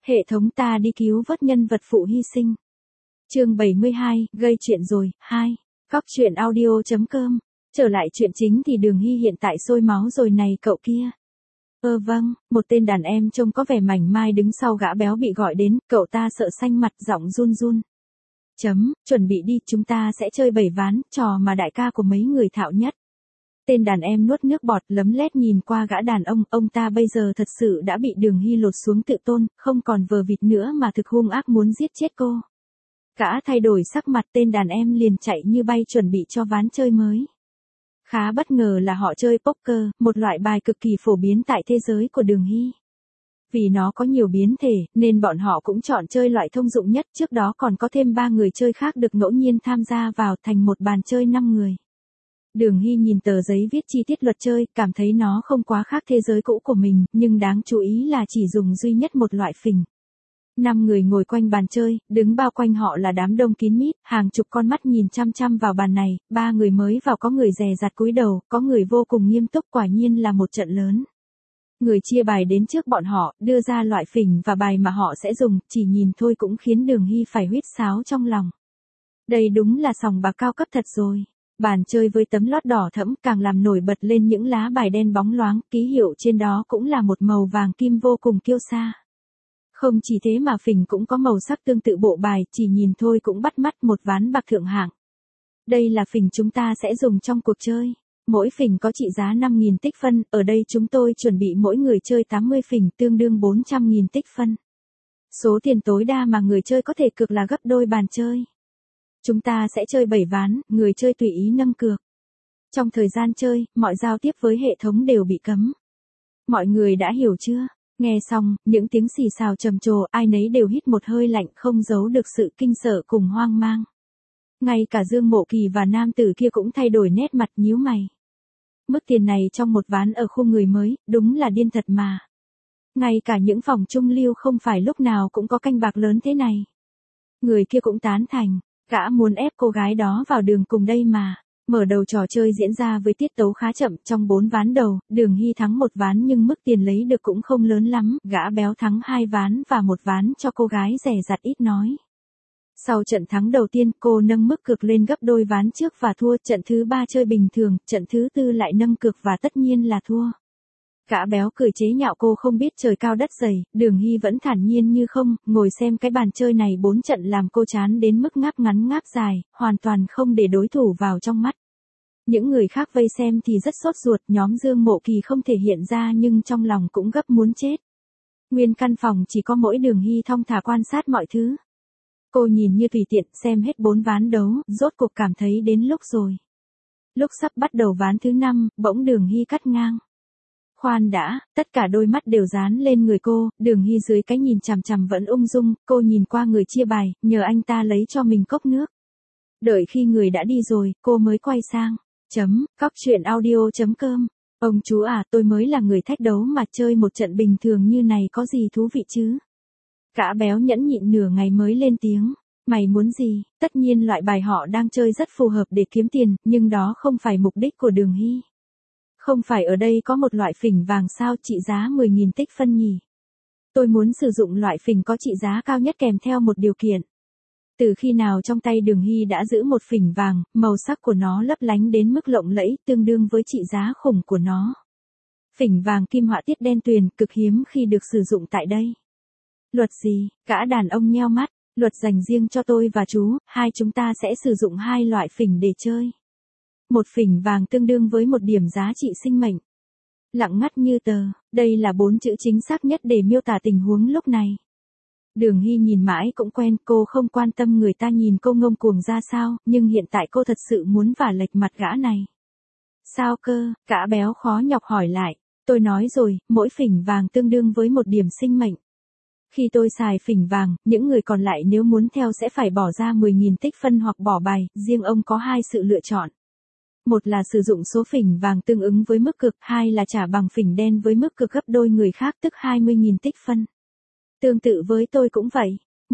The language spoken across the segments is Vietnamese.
Hệ thống ta đi cứu vớt nhân vật phụ hy sinh. Chương 72, gây chuyện rồi, 2. Cóc truyện audio.com. Trở lại chuyện chính thì Đường Hy hiện tại sôi máu rồi này cậu kia. Vâng, một tên đàn em trông có vẻ mảnh mai đứng sau gã béo bị gọi đến, cậu ta sợ xanh mặt giọng run run. Chuẩn bị đi, chúng ta sẽ chơi bảy ván, trò mà đại ca của mấy người thạo nhất. Tên đàn em nuốt nước bọt lấm lét nhìn qua gã đàn ông ta bây giờ thật sự đã bị Đường Hy lột xuống tự tôn, không còn vờ vịt nữa mà thực hung ác muốn giết chết cô. Gã thay đổi sắc mặt, tên đàn em liền chạy như bay chuẩn bị cho ván chơi mới. Khá bất ngờ là họ chơi poker, một loại bài cực kỳ phổ biến tại thế giới của Đường Hy. Vì nó có nhiều biến thể, nên bọn họ cũng chọn chơi loại thông dụng nhất, trước đó còn có thêm 3 người chơi khác được ngẫu nhiên tham gia vào thành một bàn chơi 5 người. Đường Hy nhìn tờ giấy viết chi tiết luật chơi, cảm thấy nó không quá khác thế giới cũ của mình, nhưng đáng chú ý là chỉ dùng duy nhất một loại phình. 5 người ngồi quanh bàn chơi, đứng bao quanh họ là đám đông kín mít, hàng chục con mắt nhìn chăm chăm vào bàn này, 3 người mới vào có người dè dặt cúi đầu, có người vô cùng nghiêm túc, quả nhiên là một trận lớn. Người chia bài đến trước bọn họ, đưa ra loại phình và bài mà họ sẽ dùng, chỉ nhìn thôi cũng khiến Đường Hy phải huýt sáo trong lòng. Đây đúng là sòng bạc cao cấp thật rồi. Bàn chơi với tấm lót đỏ thẫm càng làm nổi bật lên những lá bài đen bóng loáng, ký hiệu trên đó cũng là một màu vàng kim vô cùng kiêu sa. Không chỉ thế mà phình cũng có màu sắc tương tự bộ bài, chỉ nhìn thôi cũng bắt mắt, một ván bạc thượng hạng. Đây là phình chúng ta sẽ dùng trong cuộc chơi. Mỗi phình có trị giá 5.000 tích phân, ở đây chúng tôi chuẩn bị mỗi người chơi 80 phình tương đương 400.000 tích phân. Số tiền tối đa mà người chơi có thể cược là gấp đôi bàn chơi. Chúng ta sẽ chơi 7 ván, người chơi tùy ý nâng cược. Trong thời gian chơi, mọi giao tiếp với hệ thống đều bị cấm. Mọi người đã hiểu chưa? Nghe xong, những tiếng xì xào trầm trồ, ai nấy đều hít một hơi lạnh, không giấu được sự kinh sợ cùng hoang mang. Ngay cả Dương Mộ Kỳ và nam tử kia cũng thay đổi nét mặt nhíu mày. Mức tiền này trong một ván ở khu người mới, đúng là điên thật mà. Ngay cả những phòng trung lưu không phải lúc nào cũng có canh bạc lớn thế này. Người kia cũng tán thành. Gã muốn ép cô gái đó vào đường cùng đây mà. Mở đầu trò chơi diễn ra với tiết tấu khá chậm, trong 4 ván đầu, Đường Hy thắng 1 ván nhưng mức tiền lấy được cũng không lớn lắm, gã béo thắng 2 ván và 1 ván cho cô gái dè dặt ít nói. Sau trận thắng đầu tiên, cô nâng mức cược lên gấp đôi ván trước và thua, trận thứ 3 chơi bình thường, trận thứ 4 lại nâng cược và tất nhiên là thua. Gã béo cười chế nhạo cô không biết trời cao đất dày, Đường Hy vẫn thản nhiên như không, ngồi xem cái bàn chơi này 4 trận làm cô chán đến mức ngáp ngắn ngáp dài, hoàn toàn không để đối thủ vào trong mắt. Những người khác vây xem thì rất sốt ruột, nhóm Dương Mộ Kỳ không thể hiện ra nhưng trong lòng cũng gấp muốn chết. Nguyên căn phòng chỉ có mỗi Đường Hy thong thả quan sát mọi thứ. Cô nhìn như tùy tiện, xem hết 4 ván đấu, rốt cuộc cảm thấy đến lúc rồi. Lúc sắp bắt đầu ván thứ 5, bỗng Đường Hy cắt ngang. Khoan đã, tất cả đôi mắt đều dán lên người cô, Đường Hy dưới cái nhìn chằm chằm vẫn ung dung, cô nhìn qua người chia bài, nhờ anh ta lấy cho mình cốc nước. Đợi khi người đã đi rồi, cô mới quay sang. Cóc truyện audio.com. Ông chú à, tôi mới là người thách đấu mà chơi một trận bình thường như này có gì thú vị chứ? Gã béo nhẫn nhịn nửa ngày mới lên tiếng. Mày muốn gì? Tất nhiên loại bài họ đang chơi rất phù hợp để kiếm tiền, nhưng đó không phải mục đích của Đường Hy. Không phải ở đây có một loại phình vàng sao trị giá 10.000 tích phân nhỉ? Tôi muốn sử dụng loại phình có trị giá cao nhất kèm theo một điều kiện. Từ khi nào trong tay Đường Hy đã giữ một phình vàng, màu sắc của nó lấp lánh đến mức lộng lẫy, tương đương với trị giá khủng của nó. Phình vàng kim họa tiết đen tuyền, cực hiếm khi được sử dụng tại đây. Luật gì? Gã đàn ông nheo mắt. Luật dành riêng cho tôi và chú, hai chúng ta sẽ sử dụng 2 loại phình để chơi. Một phình vàng tương đương với 1 điểm giá trị sinh mệnh. Lặng ngắt như tờ, đây là 4 chữ chính xác nhất để miêu tả tình huống lúc này. Đường Hy nhìn mãi cũng quen, cô không quan tâm người ta nhìn cô ngông cuồng ra sao, nhưng hiện tại cô thật sự muốn vả lệch mặt gã này. Sao cơ? Gã béo khó nhọc hỏi lại. Tôi nói rồi, mỗi phình vàng tương đương với 1 điểm sinh mệnh. Khi tôi xài phình vàng, những người còn lại nếu muốn theo sẽ phải bỏ ra 10.000 tích phân hoặc bỏ bài, riêng ông có 2 sự lựa chọn. Một là sử dụng số phình vàng tương ứng với mức cược, 2 là trả bằng phình đen với mức cược gấp đôi người khác tức 20.000 tích phân. Tương tự với tôi cũng vậy.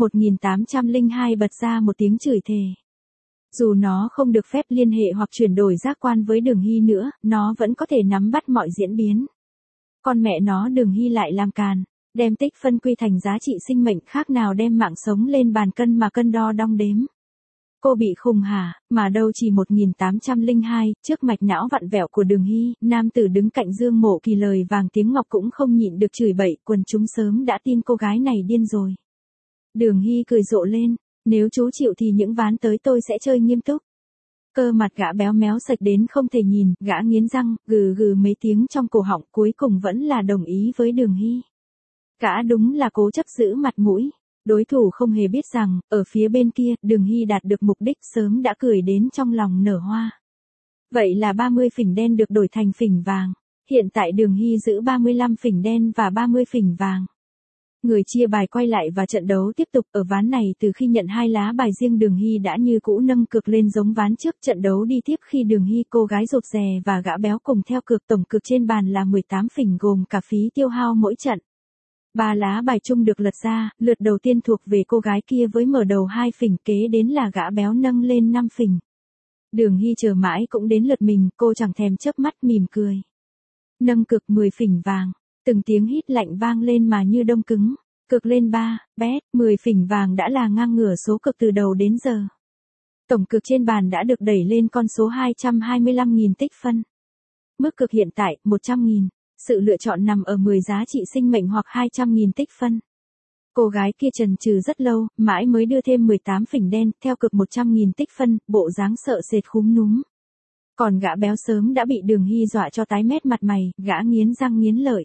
1802 bật ra một tiếng chửi thề. Dù nó không được phép liên hệ hoặc chuyển đổi giác quan với Đường Hy nữa, nó vẫn có thể nắm bắt mọi diễn biến. Con mẹ nó Đường Hy lại làm càn. Đem tích phân quy thành giá trị sinh mệnh khác nào đem mạng sống lên bàn cân mà cân đo đong đếm. Cô bị khùng hả, mà đâu chỉ 1802, trước mạch não vặn vẹo của Đường Hy, nam tử đứng cạnh Dương Mộ Kỳ lời vàng tiếng ngọc cũng không nhịn được chửi bậy, quần chúng sớm đã tin cô gái này điên rồi. Đường Hy cười rộ lên, nếu chú chịu thì những ván tới tôi sẽ chơi nghiêm túc. Cơ mặt gã béo méo sạch đến không thể nhìn, gã nghiến răng, gừ gừ mấy tiếng trong cổ họng, cuối cùng vẫn là đồng ý với Đường Hy. Gã đúng là cố chấp giữ mặt mũi. Đối thủ không hề biết rằng, ở phía bên kia, Đường Hy đạt được mục đích sớm đã cười đến trong lòng nở hoa. Vậy là 30 phỉnh đen được đổi thành phỉnh vàng. Hiện tại Đường Hy giữ 35 phỉnh đen và 30 phỉnh vàng. Người chia bài quay lại và trận đấu tiếp tục. Ở ván này từ khi nhận 2 lá bài riêng Đường Hy đã như cũ nâng cược lên giống ván trước. Trận đấu đi tiếp khi Đường Hy, cô gái rụt rè và gã béo cùng theo cược, tổng cược trên bàn là 18 phỉnh gồm cả phí tiêu hao mỗi trận. 3 lá bài chung được lật ra, lượt đầu tiên thuộc về cô gái kia với mở đầu 2 phỉnh, kế đến là gã béo nâng lên 5 phỉnh. Đường Hy chờ mãi cũng đến lượt mình, cô chẳng thèm chớp mắt mỉm cười. Nâng cược 10 phỉnh vàng, từng tiếng hít lạnh vang lên mà như đông cứng, cược lên 3, bet, 10 phỉnh vàng đã là ngang ngửa số cược từ đầu đến giờ. Tổng cược trên bàn đã được đẩy lên con số 225.000 tích phân. Mức cược hiện tại, 100.000. Sự lựa chọn nằm ở 10 giá trị sinh mệnh hoặc 200.000 tích phân. Cô gái kia chần chừ rất lâu, mãi mới đưa thêm 18 phỉnh đen, theo cược 100.000 tích phân, bộ dáng sợ sệt khúm núm. Còn gã béo sớm đã bị Đường Hy dọa cho tái mét mặt mày, gã nghiến răng nghiến lợi.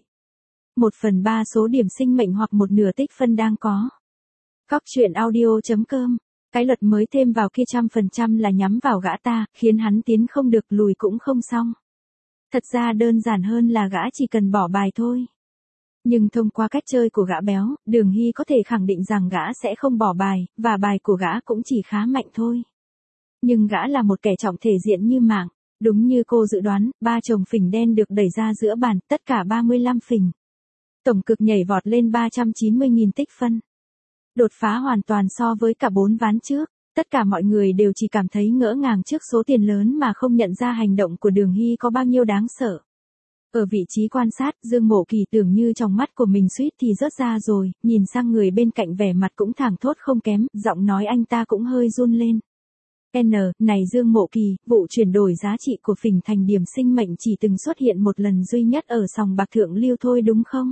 1/3 số điểm sinh mệnh hoặc 1/2 tích phân đang có. Cóc truyện audio.com. Cái luật mới thêm vào kia 100% là nhắm vào gã ta, khiến hắn tiến không được, lùi cũng không xong. Thật ra đơn giản hơn là gã chỉ cần bỏ bài thôi. Nhưng thông qua cách chơi của gã béo, Đường Hy có thể khẳng định rằng gã sẽ không bỏ bài, và bài của gã cũng chỉ khá mạnh thôi. Nhưng gã là một kẻ trọng thể diện như mạng. Đúng như cô dự đoán, 3 chồng phỉnh đen được đẩy ra giữa bàn, tất cả 35 phỉnh. Tổng cực nhảy vọt lên 390.000 tích phân. Đột phá hoàn toàn so với cả 4 ván trước. Tất cả mọi người đều chỉ cảm thấy ngỡ ngàng trước số tiền lớn mà không nhận ra hành động của Đường Hy có bao nhiêu đáng sợ. Ở vị trí quan sát, Dương Mộ Kỳ tưởng như trong mắt của mình suýt thì rớt ra rồi, nhìn sang người bên cạnh vẻ mặt cũng thảng thốt không kém, giọng nói anh ta cũng hơi run lên. Này Dương Mộ Kỳ, vụ chuyển đổi giá trị của phỉnh thành điểm sinh mệnh chỉ từng xuất hiện một lần duy nhất ở sòng bạc Thượng Lưu thôi đúng không?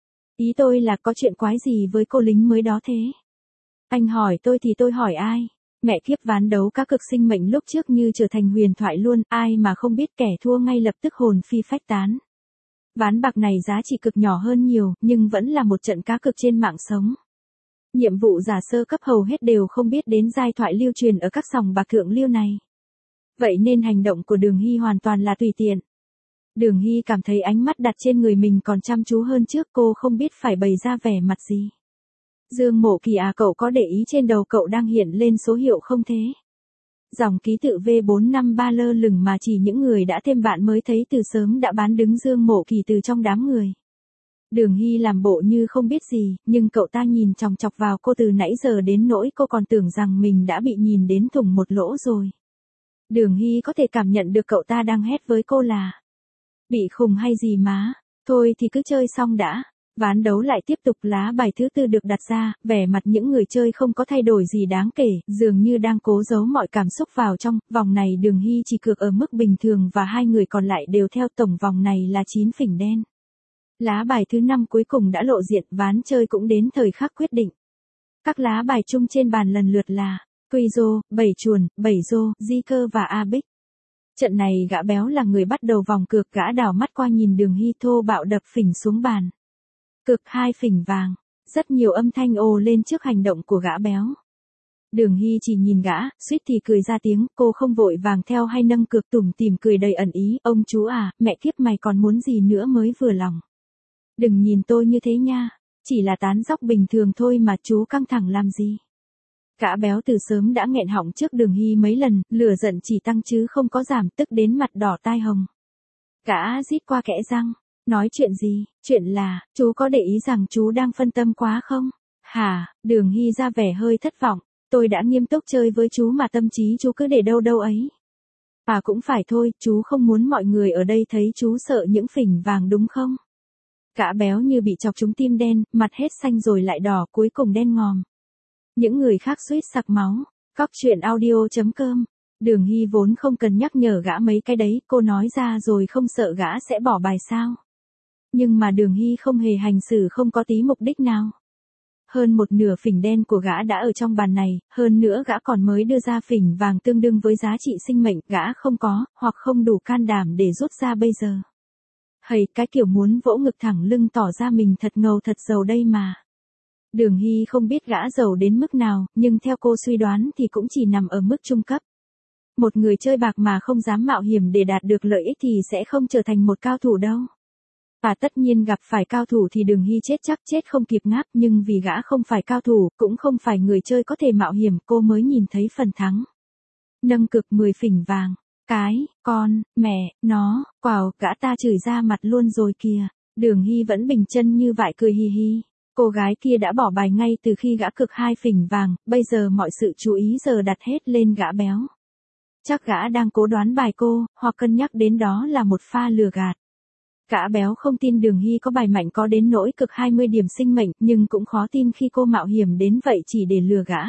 Ý tôi là có chuyện quái gì với cô lính mới đó thế? Anh hỏi tôi thì tôi hỏi ai? Mẹ kiếp, ván đấu cá cược sinh mệnh lúc trước như trở thành huyền thoại luôn, ai mà không biết kẻ thua ngay lập tức hồn phi phách tán. Ván bạc này giá trị cực nhỏ hơn nhiều, nhưng vẫn là một trận cá cược trên mạng sống. Nhiệm vụ giả sơ cấp hầu hết đều không biết đến giai thoại lưu truyền ở các sòng bạc Thượng Lưu này. Vậy nên hành động của Đường Hy hoàn toàn là tùy tiện. Đường Hy cảm thấy ánh mắt đặt trên người mình còn chăm chú hơn trước, cô không biết phải bày ra vẻ mặt gì. Dương Mộ Kỳ à, cậu có để ý trên đầu cậu đang hiện lên số hiệu không thế? Dòng ký tự V453 lơ lửng mà chỉ những người đã thêm bạn mới thấy từ sớm đã bán đứng Dương Mộ Kỳ từ trong đám người. Đường Hy làm bộ như không biết gì, nhưng cậu ta nhìn chòng chọc vào cô từ nãy giờ đến nỗi cô còn tưởng rằng mình đã bị nhìn đến thủng một lỗ rồi. Đường Hy có thể cảm nhận được cậu ta đang hét với cô là: bị khùng hay gì má, thôi thì cứ chơi xong đã. Ván đấu lại tiếp tục, lá bài thứ 4 được đặt ra, vẻ mặt những người chơi không có thay đổi gì đáng kể, dường như đang cố giấu mọi cảm xúc vào trong. Vòng này Đường Hy chỉ cược ở mức bình thường và hai người còn lại đều theo, tổng vòng này là 9 phỉnh đen. Lá bài thứ 5 cuối cùng đã lộ diện, ván chơi cũng đến thời khắc quyết định. Các lá bài chung trên bàn lần lượt là Quy Rô, 7 chuồn, 7 rô, Di Cơ và A Bích. Trận này gã béo là người bắt đầu vòng cược, gã đảo mắt qua nhìn Đường Hy thô bạo đập phỉnh xuống bàn. Cược 2 phỉnh vàng, rất nhiều âm thanh ồ lên trước hành động của gã béo. Đường Hy chỉ nhìn gã, suýt thì cười ra tiếng, cô không vội vàng theo hay nâng cược, tủm tỉm cười đầy ẩn ý, ông chú à, mẹ kiếp mày còn muốn gì nữa mới vừa lòng. Đừng nhìn tôi như thế nha, chỉ là tán dóc bình thường thôi mà chú căng thẳng làm gì. Gã béo từ sớm đã nghẹn họng trước Đường Hy mấy lần, lửa giận chỉ tăng chứ không có giảm, tức đến mặt đỏ tai hồng. Gã rít qua kẽ răng. Nói chuyện gì? Chuyện là, chú có để ý rằng chú đang phân tâm quá không? Hả? Đường Hy ra vẻ hơi thất vọng. Tôi đã nghiêm túc chơi với chú mà tâm trí chú cứ để đâu đâu ấy. À cũng phải thôi, chú không muốn mọi người ở đây thấy chú sợ những phỉnh vàng đúng không? Gã béo như bị chọc trúng tim đen, mặt hết xanh rồi lại đỏ, cuối cùng đen ngòm. Những người khác suýt sặc máu. Cóc truyện audio.com. Đường Hy vốn không cần nhắc nhở gã mấy cái đấy, cô nói ra rồi không sợ gã sẽ bỏ bài sao. Nhưng mà Đường Hy không hề hành xử không có tí mục đích nào. Hơn một nửa phỉnh đen của gã đã ở trong bàn này, hơn nữa gã còn mới đưa ra phỉnh vàng tương đương với giá trị sinh mệnh, gã không có, hoặc không đủ can đảm để rút ra bây giờ. Hầy, cái kiểu muốn vỗ ngực thẳng lưng tỏ ra mình thật ngầu thật giàu đây mà. Đường Hy không biết gã giàu đến mức nào, nhưng theo cô suy đoán thì cũng chỉ nằm ở mức trung cấp. Một người chơi bạc mà không dám mạo hiểm để đạt được lợi ích thì sẽ không trở thành một cao thủ đâu. Và tất nhiên gặp phải cao thủ thì Đường Hy chết chắc chết không kịp ngáp, nhưng vì gã không phải cao thủ, cũng không phải người chơi có thể mạo hiểm, cô mới nhìn thấy phần thắng. Nâng cực 10 phỉnh vàng. Cái, con, mẹ, nó, quào, gã ta chửi ra mặt luôn rồi kìa. Đường Hy vẫn bình chân như vậy cười hi hi. Cô gái kia đã bỏ bài ngay từ khi gã cực 2 phỉnh vàng, bây giờ mọi sự chú ý giờ đặt hết lên gã béo. Chắc gã đang cố đoán bài cô, hoặc cân nhắc đến đó là một pha lừa gạt. Gã béo không tin Đường Hy có bài mạnh có đến nỗi cực 20 điểm sinh mệnh, nhưng cũng khó tin khi cô mạo hiểm đến vậy chỉ để lừa gã.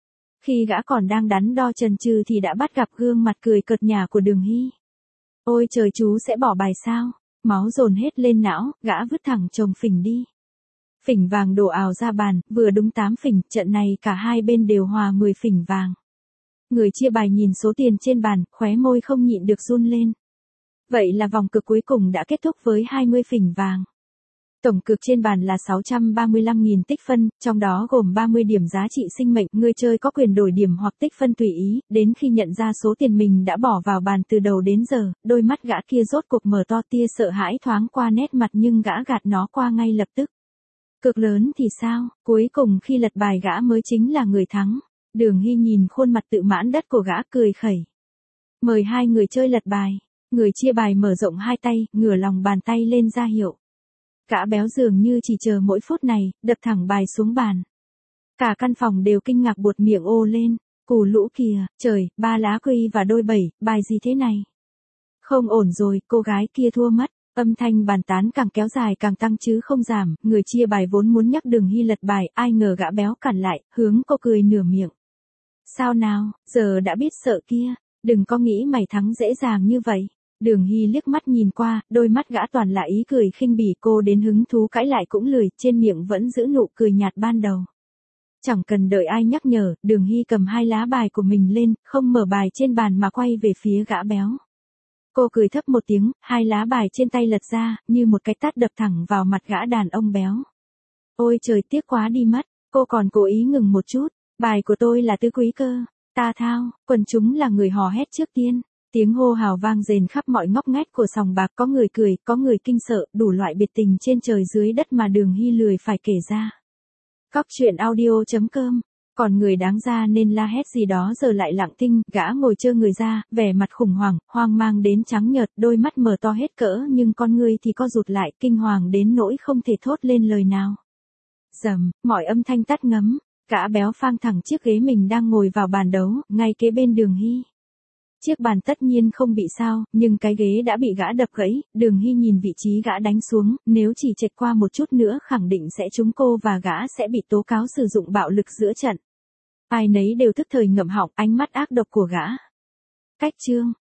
Khi gã còn đang đắn đo chần chừ thì đã bắt gặp gương mặt cười cợt nhả của Đường Hy. Ôi trời, chú sẽ bỏ bài sao? Máu dồn hết lên não, gã vứt thẳng chồng phỉnh đi. Phỉnh vàng đổ ào ra bàn, vừa đúng 8 phỉnh, trận này cả hai bên đều hòa 10 phỉnh vàng. Người chia bài nhìn số tiền trên bàn, khóe môi không nhịn được run lên. Vậy là vòng cực cuối cùng đã kết thúc với 20 phỉnh vàng. Tổng cực trên bàn là 635.000 tích phân, trong đó gồm 30 điểm giá trị sinh mệnh, người chơi có quyền đổi điểm hoặc tích phân tùy ý, đến khi nhận ra số tiền mình đã bỏ vào bàn từ đầu đến giờ, đôi mắt gã kia rốt cuộc mở to, tia sợ hãi thoáng qua nét mặt nhưng gã gạt nó qua ngay lập tức. Cực lớn thì sao, cuối cùng khi lật bài gã mới chính là người thắng. Đường Hy nhìn khuôn mặt tự mãn đất của gã cười khẩy. Mời hai người chơi lật bài. Người chia bài mở rộng hai tay, ngửa lòng bàn tay lên ra hiệu. Gã béo dường như chỉ chờ mỗi phút này, đập thẳng bài xuống bàn. Cả căn phòng đều kinh ngạc buột miệng ô lên. Cù lũ kìa, trời, 3 lá quy và đôi 7, bài gì thế này? Không ổn rồi, cô gái kia thua mất. Âm thanh bàn tán càng kéo dài càng tăng chứ không giảm, người chia bài vốn muốn nhắc Đường Hy lật bài, ai ngờ gã béo cản lại, hướng cô cười nửa miệng. Sao nào, giờ đã biết sợ kia, đừng có nghĩ mày thắng dễ dàng như vậy. Đường Hy liếc mắt nhìn qua, đôi mắt gã toàn là ý cười khinh bỉ, cô đến hứng thú cãi lại cũng lười, trên miệng vẫn giữ nụ cười nhạt ban đầu. Chẳng cần đợi ai nhắc nhở, Đường Hy cầm 2 lá bài của mình lên, không mở bài trên bàn mà quay về phía gã béo. Cô cười thấp một tiếng, 2 lá bài trên tay lật ra, như một cái tát đập thẳng vào mặt gã đàn ông béo. Ôi trời, tiếc quá đi mất, cô còn cố ý ngừng một chút, bài của tôi là tứ quý cơ, ta thao, quần chúng là người hò hét trước tiên. Tiếng hô hào vang rền khắp mọi ngóc ngách của sòng bạc, có người cười, có người kinh sợ, đủ loại biệt tình trên trời dưới đất mà Đường Hy lười phải kể ra. Cóc truyện audio.com. Còn người đáng ra nên la hét gì đó giờ lại lặng thinh, gã ngồi trơ người ra, vẻ mặt khủng hoảng, hoang mang đến trắng nhợt, đôi mắt mở to hết cỡ nhưng con người thì co rụt lại, kinh hoàng đến nỗi không thể thốt lên lời nào. Rầm, mọi âm thanh tắt ngấm, gã béo phang thẳng chiếc ghế mình đang ngồi vào bàn đấu, ngay kế bên Đường Hy. Chiếc bàn tất nhiên không bị sao, nhưng cái ghế đã bị gã đập gãy. Đường Hy nhìn vị trí gã đánh xuống, nếu chỉ chệch qua một chút nữa khẳng định sẽ trúng cô và gã sẽ bị tố cáo sử dụng bạo lực giữa trận. Ai nấy đều thức thời ngậm họng, ánh mắt ác độc của gã. Cách chương